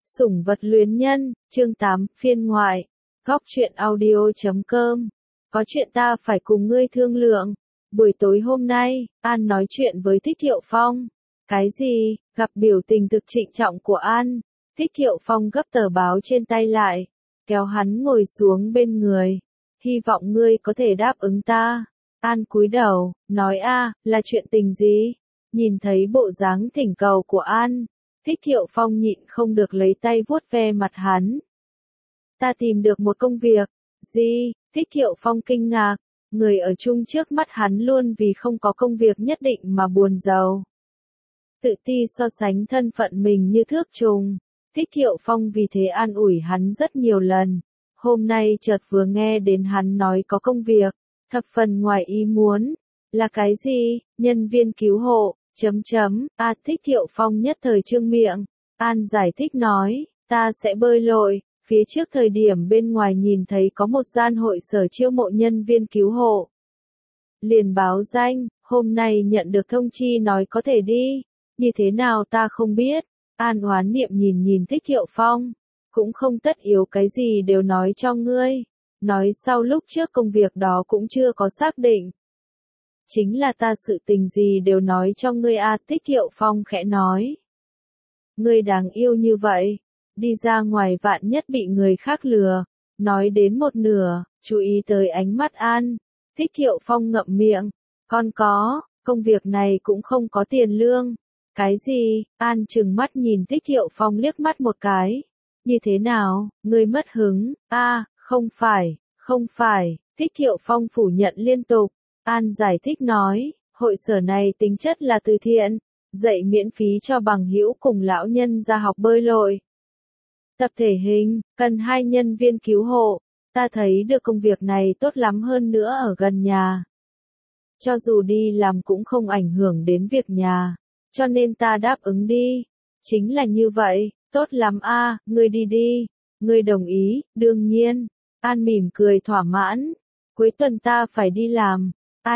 Sủng vật luyến nhân, chương 8, phiên ngoại. Góc truyện audio.com. Có chuyện ta phải cùng ngươi thương lượng. Buổi tối hôm nay, An nói chuyện với Thích Thiệu Phong. Cái gì? Gặp biểu tình thực trịnh trọng của An. Thích Thiệu Phong gấp tờ báo trên tay lại, kéo hắn ngồi xuống bên người. Hy vọng ngươi có thể đáp ứng ta. An cúi đầu, nói là chuyện tình gì? Nhìn thấy bộ dáng thỉnh cầu của An, Thích Thiệu Phong nhịn không được lấy tay vuốt ve mặt hắn. Ta tìm được một công việc. Gì? Thích Thiệu Phong kinh ngạc. Người ở chung trước mắt hắn luôn vì không có công việc nhất định mà buồn rầu. Tự ti so sánh thân phận mình như thước trùng. Thích Thiệu Phong vì thế an ủi hắn rất nhiều lần. Hôm nay chợt vừa nghe đến hắn nói có công việc, thập phần ngoài ý muốn. Là cái gì? Nhân viên cứu hộ. Thích Thiệu Phong nhất thời trương miệng. An giải thích nói, ta sẽ bơi lội. Phía trước thời điểm bên ngoài nhìn thấy có một gian hội sở chiêu mộ nhân viên cứu hộ. Liền báo danh, hôm nay nhận được thông chi nói có thể đi. Như thế nào ta không biết. An oán niệm nhìn Thích Thiệu Phong. Cũng không tất yếu cái gì đều nói cho ngươi. Nói sau lúc trước công việc đó cũng chưa có xác định. Chính là ta sự tình gì đều nói cho ngươi Thích Thiệu Phong khẽ nói. Ngươi đáng yêu như vậy, đi ra ngoài vạn nhất bị người khác lừa. Nói đến một nửa, chú ý tới ánh mắt An. Thích Thiệu Phong ngậm miệng, công việc này cũng không có tiền lương. Cái gì? An trừng mắt nhìn Thích Thiệu Phong liếc mắt một cái. Như thế nào, ngươi mất hứng? Không phải, Thích Thiệu Phong phủ nhận liên tục. An giải thích nói, hội sở này tính chất là từ thiện, dạy miễn phí cho bằng hữu cùng lão nhân ra học bơi lội. Tập thể hình, cần 2 nhân viên cứu hộ, ta thấy được công việc này tốt lắm hơn nữa ở gần nhà. Cho dù đi làm cũng không ảnh hưởng đến việc nhà, cho nên ta đáp ứng đi. Chính là như vậy, tốt lắm ngươi đi, ngươi đồng ý, đương nhiên. An mỉm cười thỏa mãn, cuối tuần ta phải đi làm.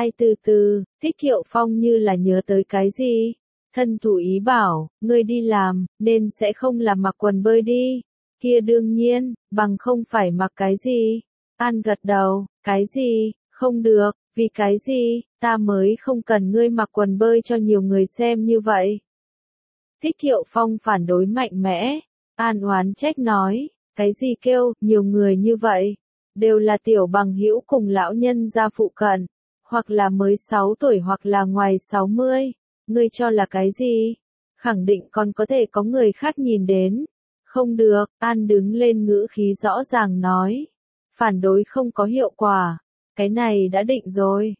Thích Thiệu Phong như là nhớ tới cái gì. Thân thủ ý bảo, ngươi đi làm, nên sẽ không làm mặc quần bơi đi. Kia đương nhiên, bằng không phải mặc cái gì. An gật đầu, cái gì, không được, vì cái gì, ta mới không cần ngươi mặc quần bơi cho nhiều người xem như vậy. Thích Thiệu Phong phản đối mạnh mẽ. An oán trách nói, cái gì kêu, nhiều người như vậy, đều là tiểu bằng hữu cùng lão nhân gia phụ cận. Hoặc là mới 6 tuổi hoặc là ngoài 60, ngươi cho là cái gì? Khẳng định còn có thể có người khác nhìn đến. Không được, An đứng lên ngữ khí rõ ràng nói. Phản đối không có hiệu quả. Cái này đã định rồi.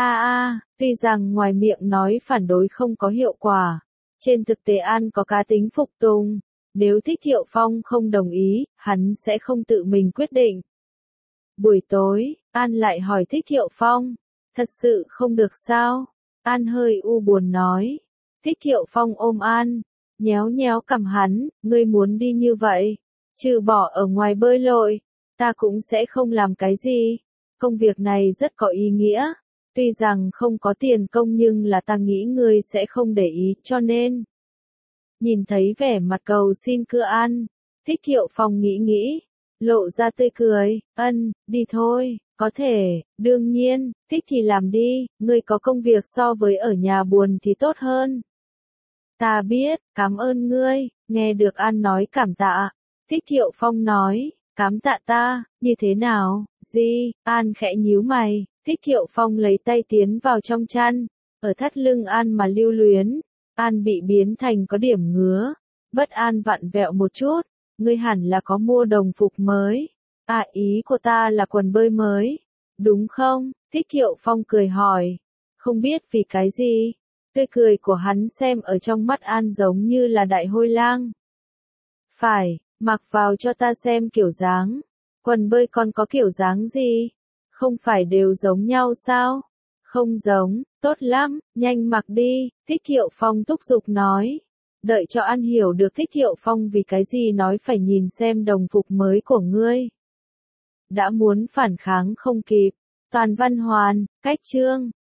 Tuy rằng ngoài miệng nói phản đối không có hiệu quả. Trên thực tế An có cá tính phục tùng. Nếu Thích Thiệu Phong không đồng ý, hắn sẽ không tự mình quyết định. Buổi tối, An lại hỏi Thích Thiệu Phong. Thật sự không được sao? An hơi u buồn nói. Thích Thiệu Phong ôm An, nhéo nhéo cằm hắn, ngươi muốn đi như vậy, trừ bỏ ở ngoài bơi lội, ta cũng sẽ không làm cái gì. Công việc này rất có ý nghĩa, tuy rằng không có tiền công nhưng là ta nghĩ ngươi sẽ không để ý cho nên. Nhìn thấy vẻ mặt cầu xin cưa An, Thích Thiệu Phong nghĩ, lộ ra tươi cười, đi thôi. Có thể, đương nhiên, thích thì làm đi, ngươi có công việc so với ở nhà buồn thì tốt hơn. Ta biết, cảm ơn ngươi. Nghe được An nói cảm tạ. Thích Thiệu Phong nói, cảm tạ ta, như thế nào, gì? An khẽ nhíu mày. Thích Thiệu Phong lấy tay tiến vào trong chăn, ở thắt lưng An mà lưu luyến. An bị biến thành có điểm ngứa, bất an vặn vẹo một chút. Ngươi hẳn là có mua đồng phục mới. Ý của ta là quần bơi mới, đúng không? Thích Thiệu Phong cười hỏi. Không biết vì cái gì, tươi cười của hắn xem ở trong mắt An giống như là đại hôi lang. Phải, mặc vào cho ta xem kiểu dáng. Quần bơi còn có kiểu dáng gì? Không phải đều giống nhau sao? Không giống, tốt lắm, nhanh mặc đi, Thích Thiệu Phong thúc giục nói. Đợi cho An hiểu được Thích Thiệu Phong vì cái gì nói phải nhìn xem đồng phục mới của ngươi. Đã muốn phản kháng không kịp. Toàn văn hoàn, cách chương.